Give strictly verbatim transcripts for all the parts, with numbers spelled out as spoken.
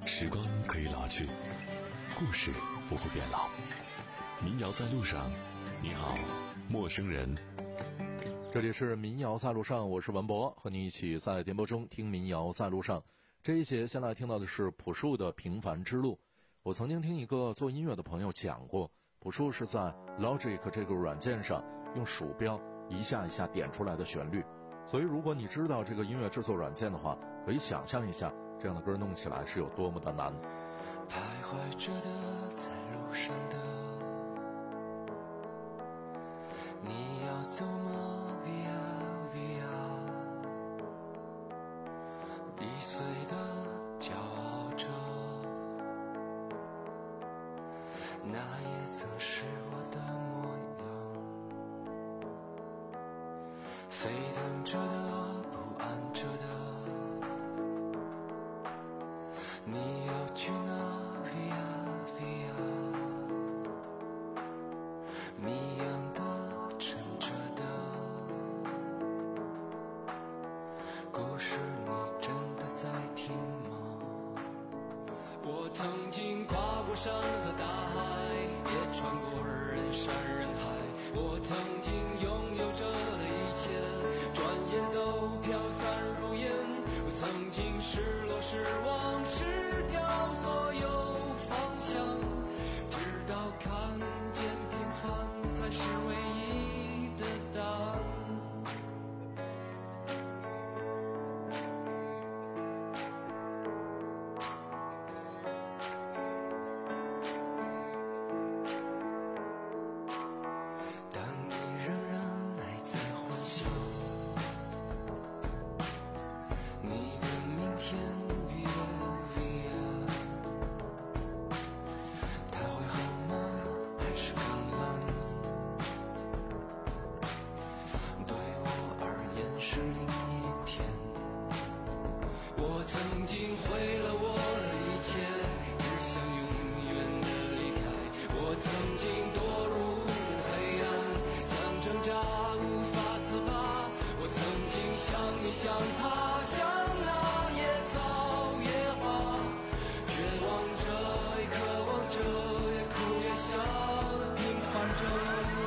时光可以老去，故事不会变老。民谣在路上，你好，陌生人。 这里是民谣在路上，我是文博，和你一起在电波中听民谣在路上。这一节先来听到的是朴树的《平凡之路》。我曾经听一个做音乐的朋友讲过，朴树是在 Logic 这个软件上用鼠标一下一下点出来的旋律，所以如果你知道这个音乐制作软件的话，可以想象一下这样的歌弄起来是有多么的难。 徘徊着的，在路上的，你要走吗 ？Via Via， 易碎的骄傲着，那也曾是我的模样。沸腾着的，不安着的。你要去哪 ？Via Via， 谜样的，沉着的，故事你真的在听吗？我曾经跨过山和大海，也穿过人山人海。我曾经拥有着的一切，转眼都飘散如烟。我曾经失落失望失掉所有方向，直到看见平凡才是唯一的答案。像他，像那野草野花，绝望着，也渴望着，也哭也笑的平凡着。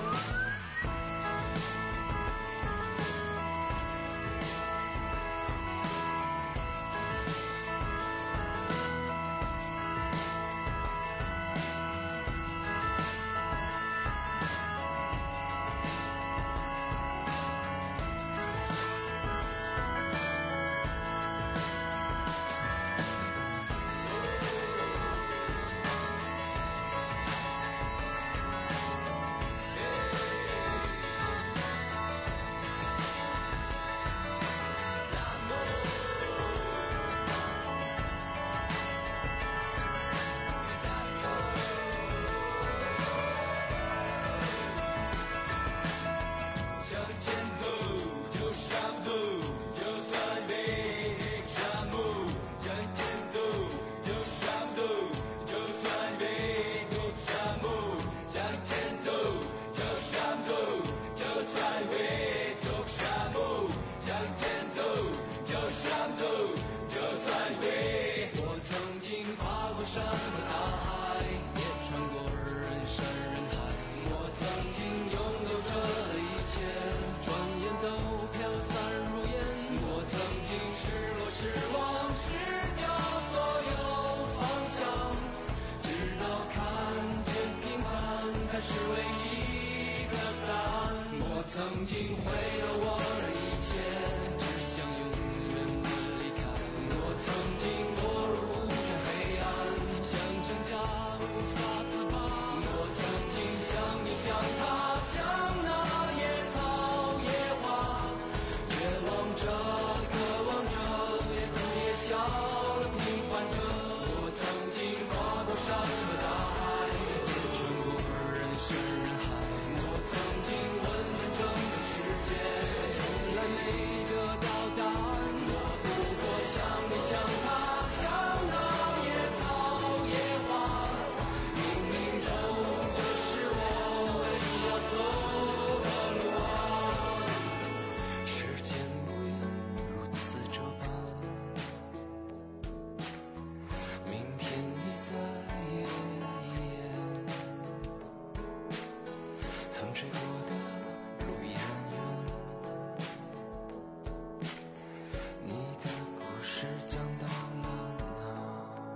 山和大海，也穿过人山人海。我曾经拥有着的一切，转眼都飘散如烟。我曾经失落失望失掉所有方向，直到看见平凡才是唯一的答案。我曾经毁了我的一切，只想永远的离开。我曾经堕入黑暗，挣扎无法自拔，我曾经像你像他，像那野草野花，绝望着，渴望着，也哭也笑的平凡着。我曾经跨过山和大海，也穿过人山人海。我曾经问完整的世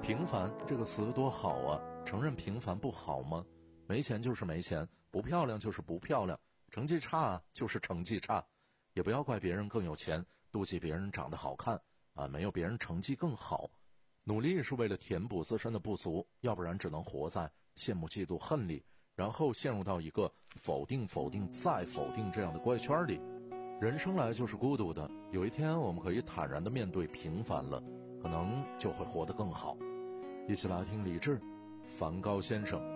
平凡这个词多好啊，承认平凡不好吗？没钱就是没钱，不漂亮就是不漂亮，成绩差就是成绩差，也不要怪别人更有钱，妒忌别人长得好看啊，没有别人成绩更好。努力是为了填补自身的不足，要不然只能活在羡慕嫉妒恨里，然后陷入到一个否定否定再否定这样的怪圈里。人生来就是孤独的，有一天我们可以坦然地面对平凡了，可能就会活得更好。一起来听李志梵高先生。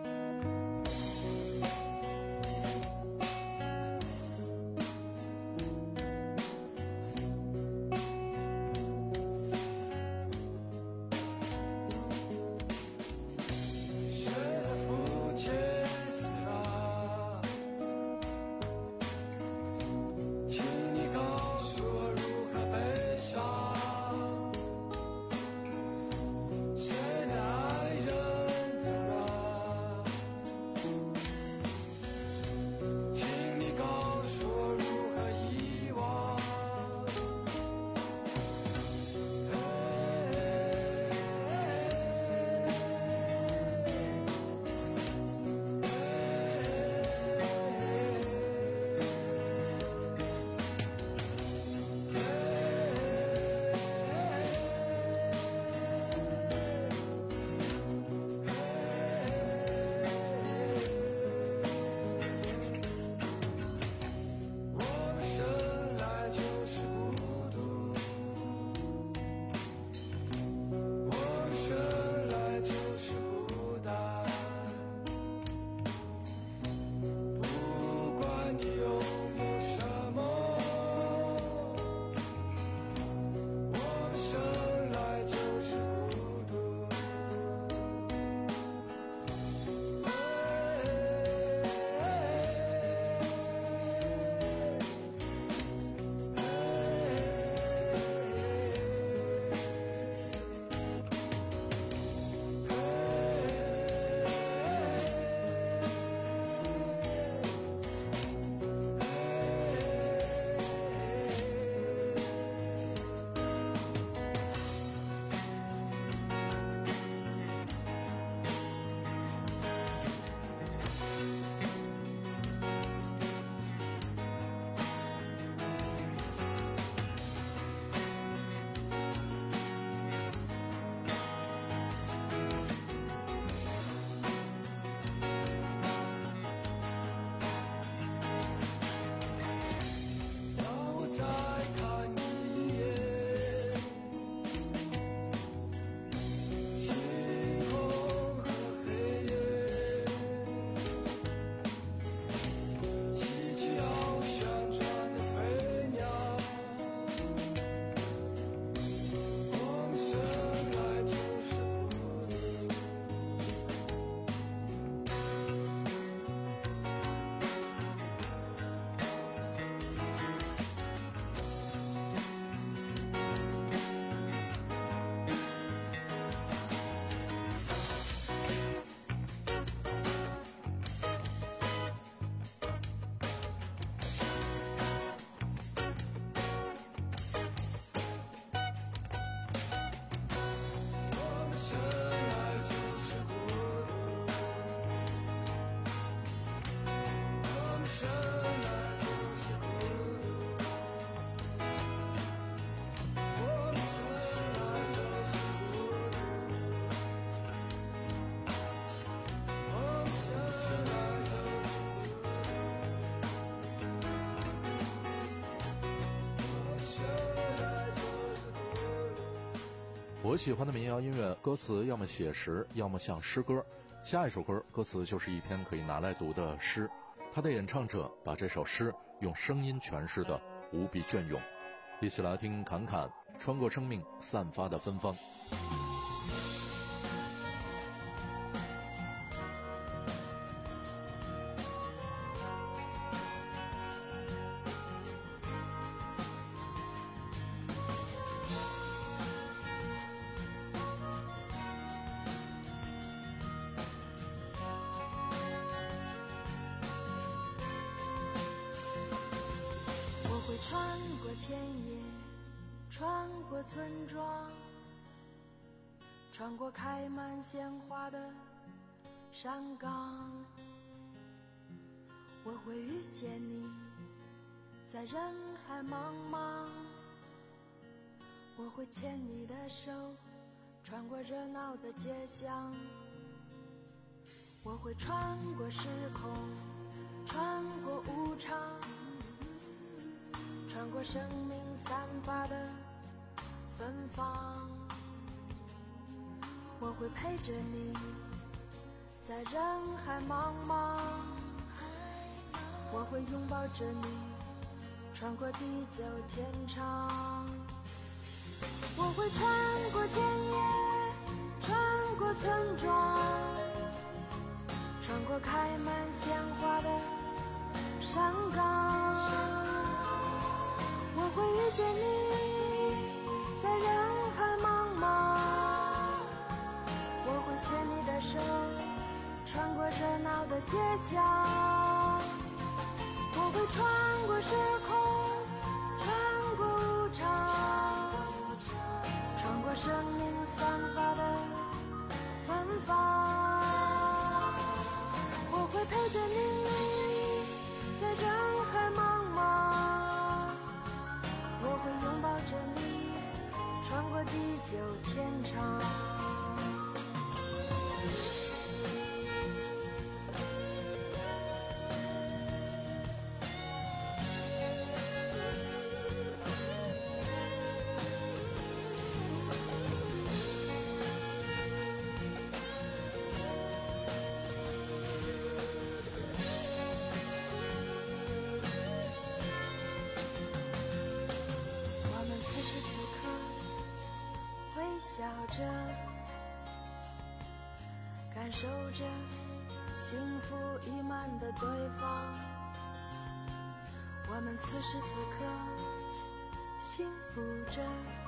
我喜欢的民谣音乐，歌词要么写实，要么像诗歌。下一首歌，歌词就是一篇可以拿来读的诗，它的演唱者把这首诗用声音诠释的无比隽永。一起来听侃侃穿过生命散发的芬芳。 会穿过田野，穿过村庄， 穿过开满鲜花的山岗，我会遇见你，在人海茫茫。我会牵你的手，穿过热闹的街巷。我会穿过时空，穿过无常，穿过生命散发的芬芳。我会陪着你，在人海茫茫。我会拥抱着你，穿过地久天长。我会穿过田野，穿过村庄，穿过开满鲜花的山岗。我会遇见你，在人海茫茫。我会牵你的手，穿过热闹的街巷。我会穿过时空，穿过无常，穿过生命散发的芬芳。我会陪着你，在人海茫茫。我会拥抱着你，穿过地久天长。笑着，感受着幸福溢满的对方。我们此时此刻幸福着，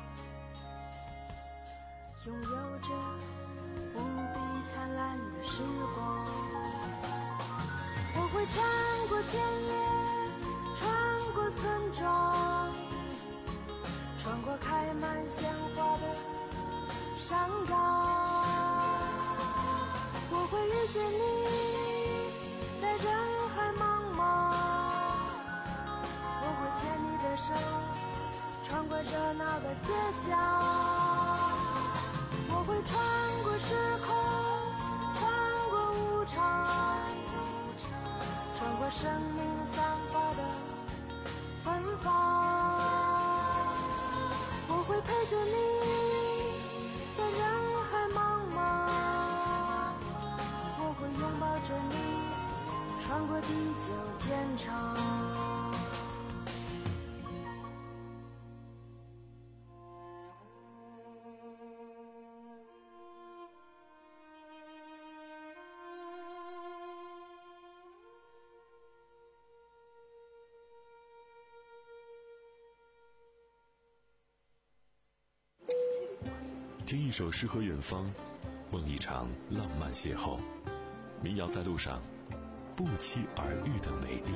拥有着无比灿烂的时光。我会穿过田野，穿过村庄，穿过开满鲜花的山岗。我会遇见你，在人海茫茫。我会牵你的手，穿过热闹的街巷。我会穿过时空，穿过无常，穿过生命散发的芬芳。我会陪着你，在人海茫茫。我会拥抱着你，穿过地久天长。 听一首诗和远方，梦一场浪漫邂逅。民谣在路上，不期而遇的美丽。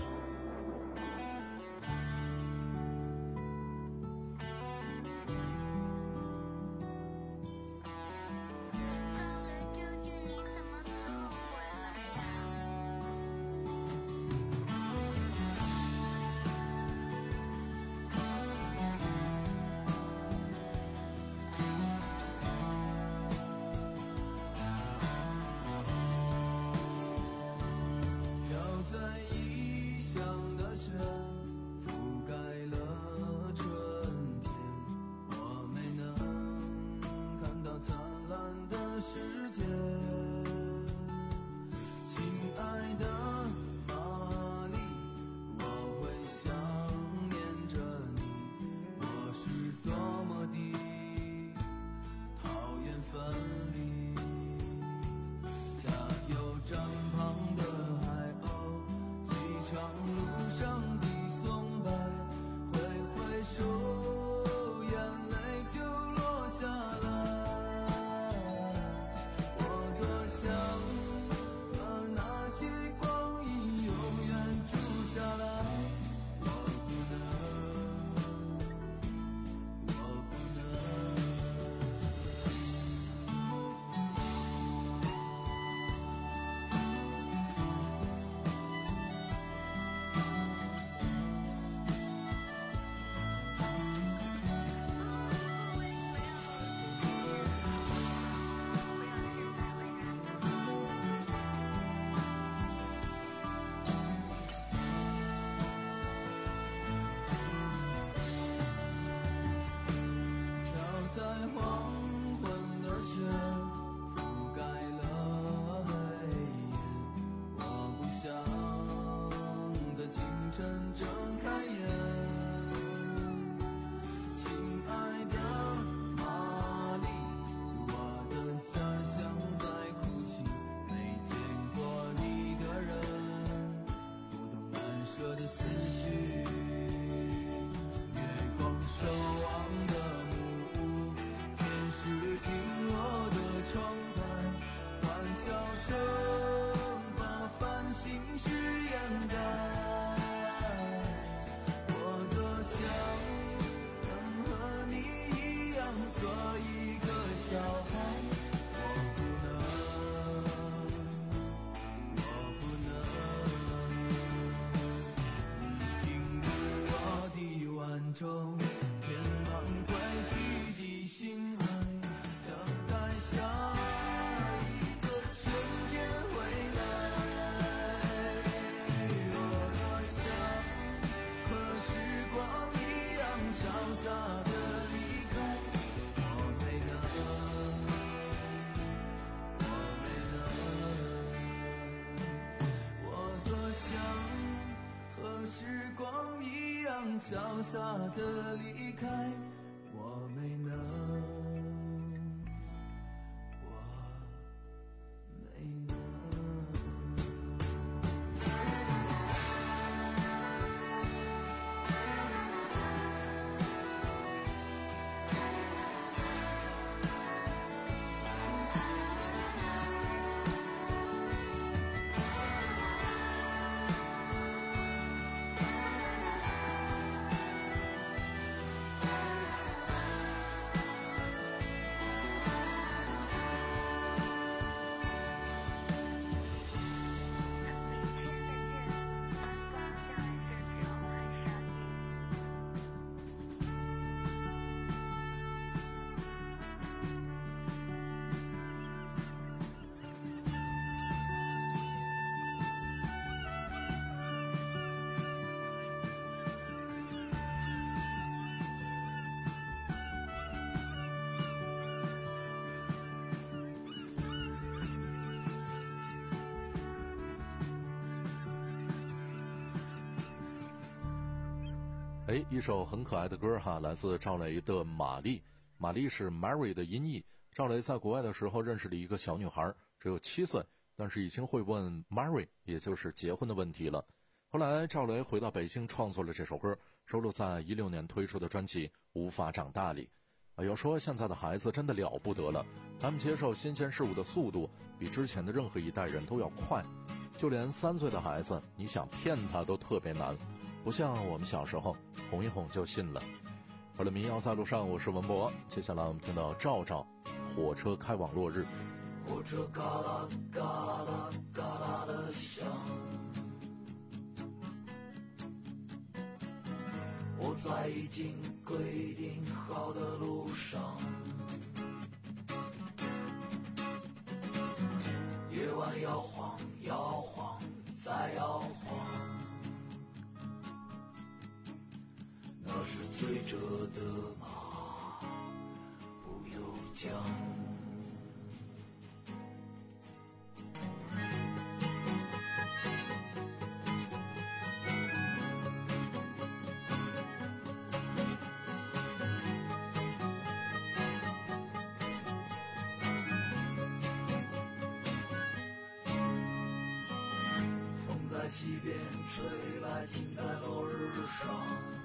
在黄昏的雪覆盖了黑夜，我不想在清晨睁开眼。亲爱的玛丽，我的家乡在哭泣，没见过你的人，不懂难舍的思绪。月光守望的木屋，天使停落的窗台，欢笑声把繁星许掩盖。我多想能和你一样做一个小孩，我不能，我不能。你听着我的婉钟，填满归去的心海，等待下一个春天回来。我多想和时光一样潇洒的离开，我没能，我没能。我多想和时光一样潇洒的离开，我没能，我没能。 哎，一首很可爱的歌哈，来自赵雷的《玛丽》。玛丽是 Mary 的音译。赵雷在国外的时候认识了一个小女孩，只有七岁，但是已经会问 Mary， 也就是结婚的问题了。后来赵雷回到北京创作了这首歌，收录在一六年推出的专辑《无法长大》里。啊，要说现在的孩子真的了不得了，他们接受新鲜事物的速度比之前的任何一代人都要快，就连三岁的孩子，你想骗他都特别难。不像我们小时候哄一哄就信了。好了，民谣在路上，我是文博。接下来我们听到赵赵火车开往落日。 火车嘎啦嘎啦嘎啦的响，我在已经规定好的路上，夜晚摇晃摇晃再摇晃，那是醉着的马，不由缰。风在西边吹来，停在落日上。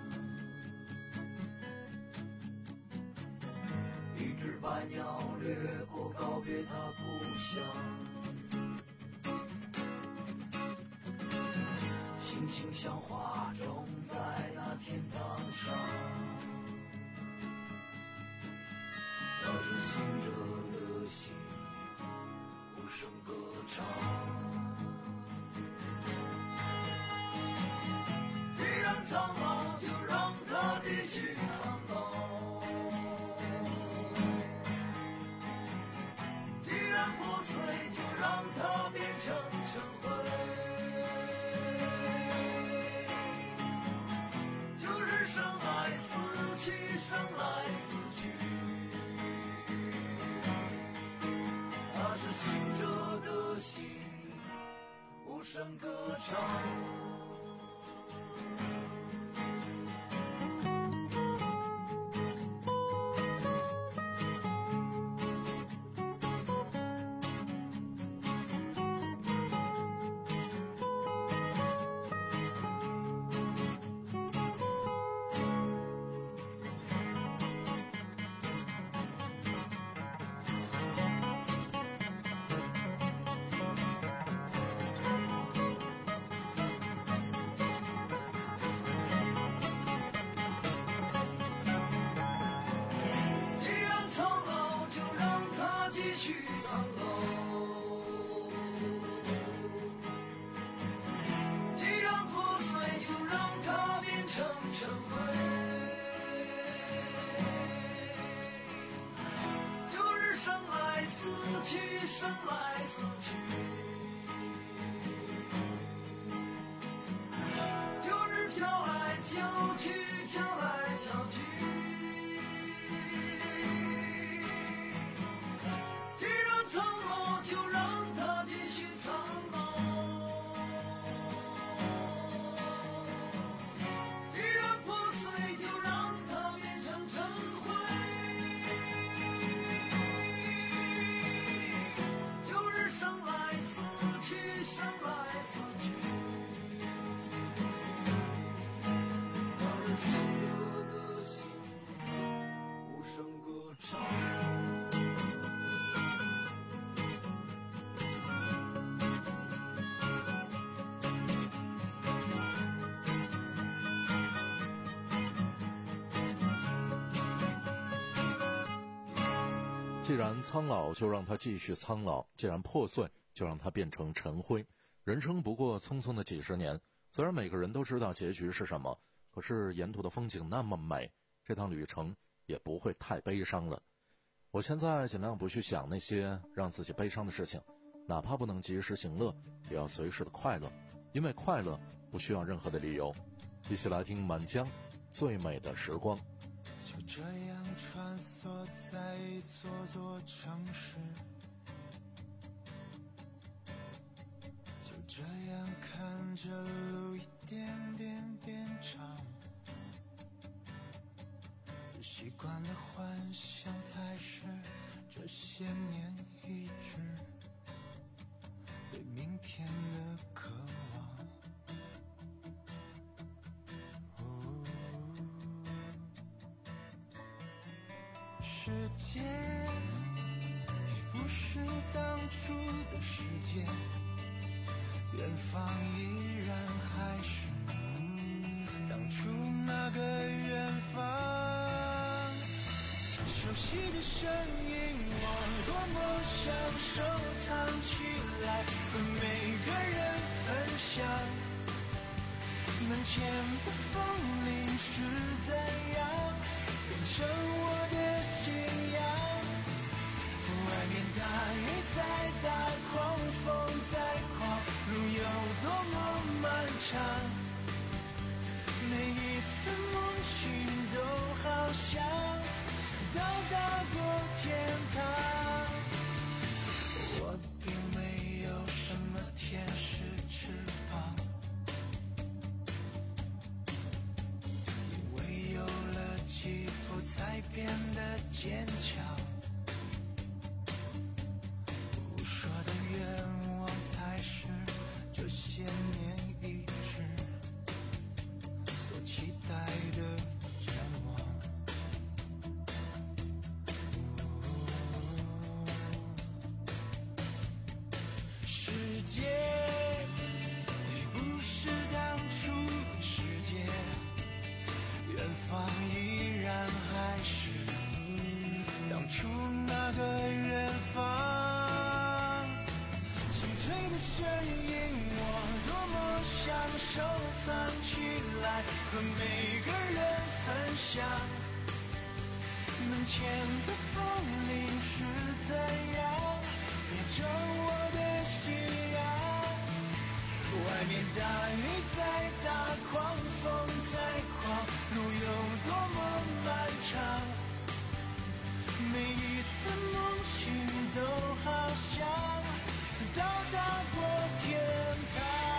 一只白鸟掠过，告别它故乡。星星像花种在那天堂上，那是醒着的心，无声歌唱。既然苍老，就让它继续苍老。既然破碎，就让它变成尘灰。就是生来死去，生来死去。 声歌唱。生来死去，就是飘来飘去，飘来飘去。既然苍老，就让它继续苍老；既然破碎，就让它变成尘灰。生来死去，让人死了的心无声歌唱。 既然苍老，就让它继续苍老；既然破碎，就让它变成尘灰。人生不过匆匆的几十年，虽然每个人都知道结局是什么，可是沿途的风景那么美，这趟旅程也不会太悲伤了。我现在尽量不去想那些让自己悲伤的事情，哪怕不能及时行乐，也要随时的快乐，因为快乐不需要任何的理由。一起来听满江最美的时光。 就这样穿梭在一座座城市，就这样看着路一点点变长，习惯了幻想才是这些年一直对明天的渴望。世界已不是当初的世界，远方依然还是当初那个远方。熟悉的声音，我多么想收藏起来，和每个人分享。门前的风铃是怎样变成我的信仰？外面大雨再大，狂风再狂，路有多么漫长。每一次梦醒都好像到达过天堂。我并没有什么天使翅膀，因为有了寄托才变得坚强。不说的愿望才是这些年一直所期待的展望。世界已不是当初的世界，远方依然还是当初那个远方。清脆的声音，我多么想收藏起来，和每个人分享。门前的风铃是怎样变成我的信仰？外面大雨再大，狂风再狂，路有多么漫长。每一次梦醒都好像到达过天堂。